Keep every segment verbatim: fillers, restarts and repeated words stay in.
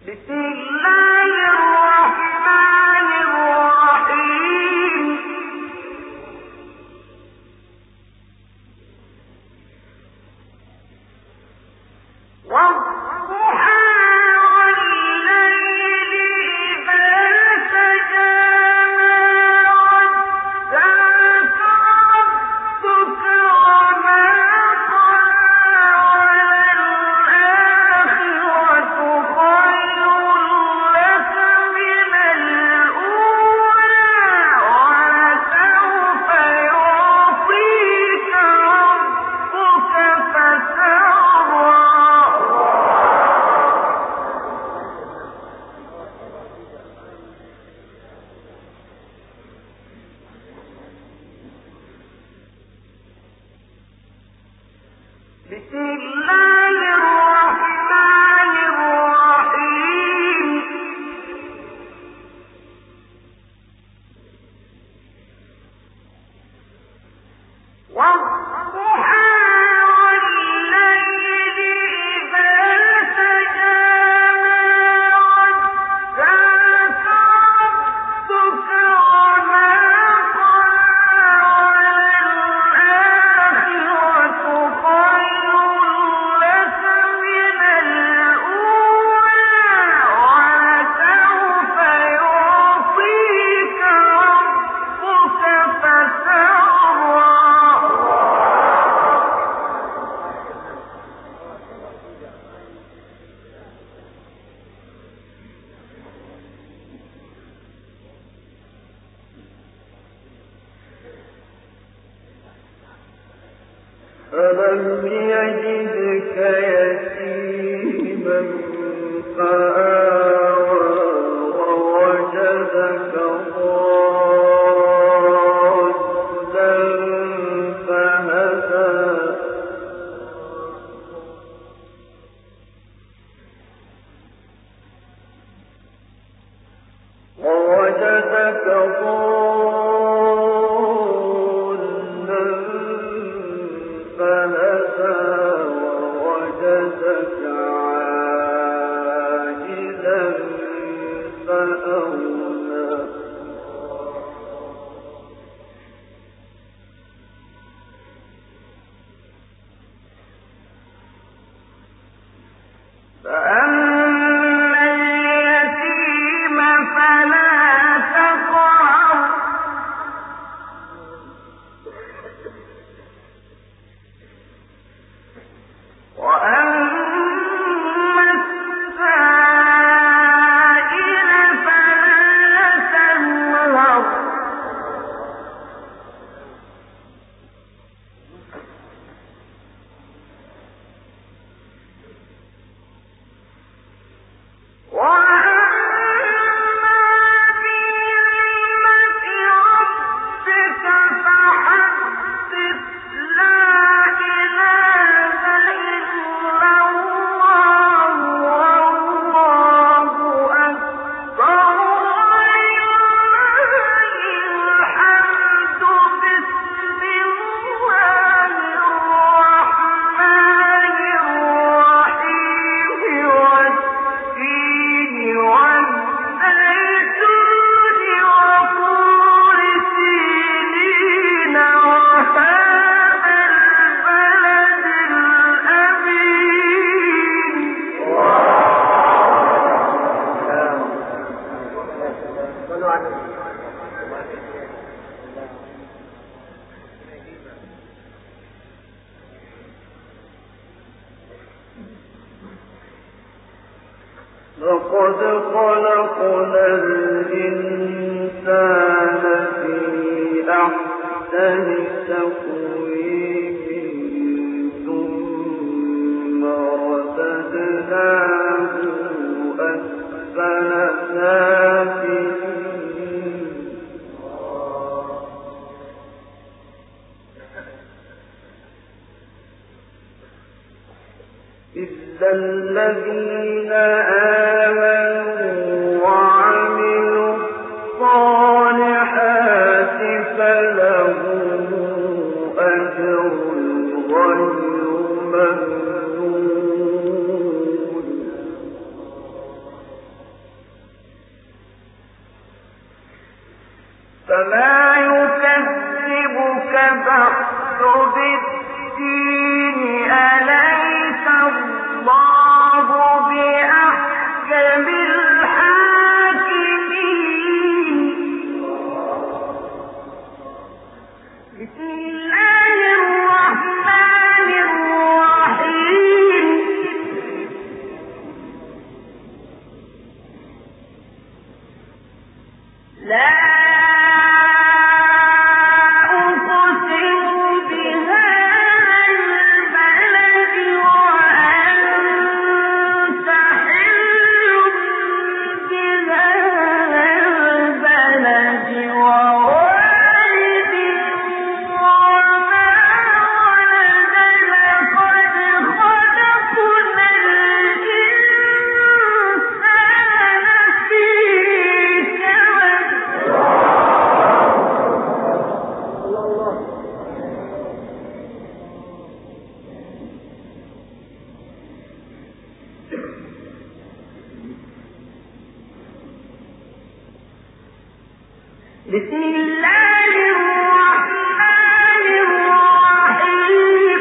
ألم يجدك يتيما فآوى ووجدك ضالا فهدى ووجدك ضالا ووجدك عائلا فأغنى فأما اليتيم فلا تقهر وأما السائل فلا تنهر لقد خلقنا الإنسان في أحسن تقويم ثم رددناه أسفل سافلين إلا الذين آمنوا وعملوا الصالحات فلهم أجر غير ممنون فما يكذبك بعد بالدين أليس الله بأحكم الحاكمين بسم الله الرحمن الرحيم لا بسم الله الرحمن الرحيم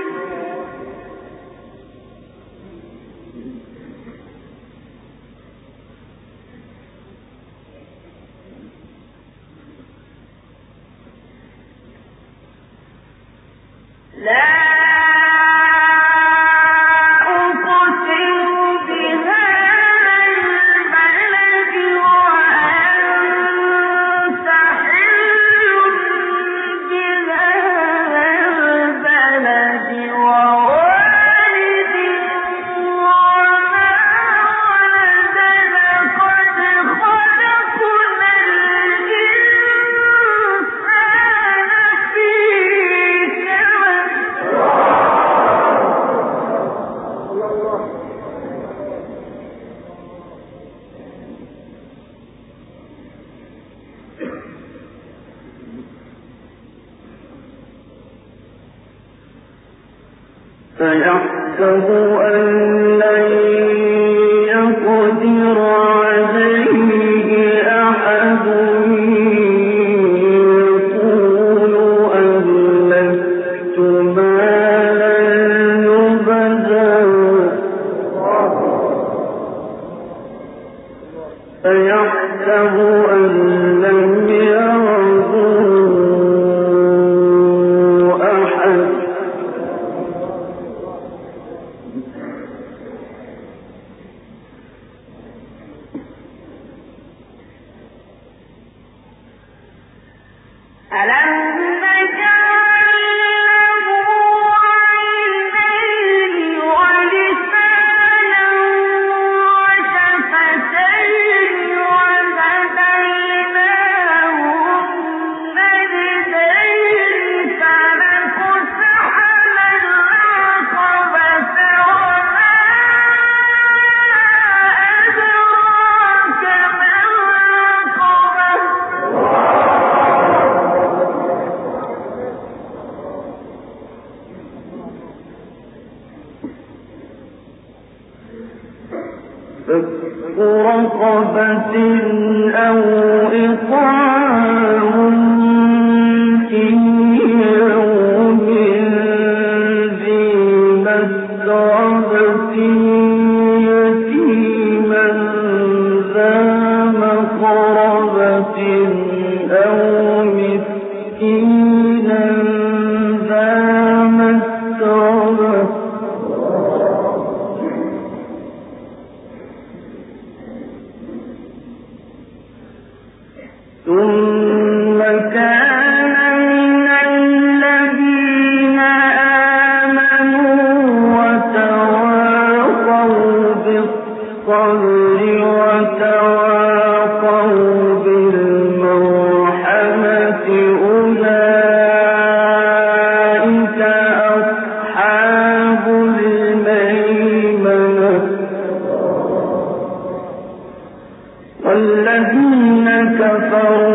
لا فيحسب أن لن يقدر عليه أحد يقول أهلكت مالا لبدا فيحسب أن لم يره أحد ألم نجعل له عينين ولسانا وشفتين وهديناه النجدين فلنقتحم العقبة وما أدراك ما العقبة فك رقبة أو إطعام في يوم ذي مسغبة يتيما ذا مقربة أو مسكينا ذا مسغبة ثم كان من الذين آمنوا وتواصوا بالصبر وتواصوا بالمرحمة أولئك أصحاب الميمنة والذين كفروا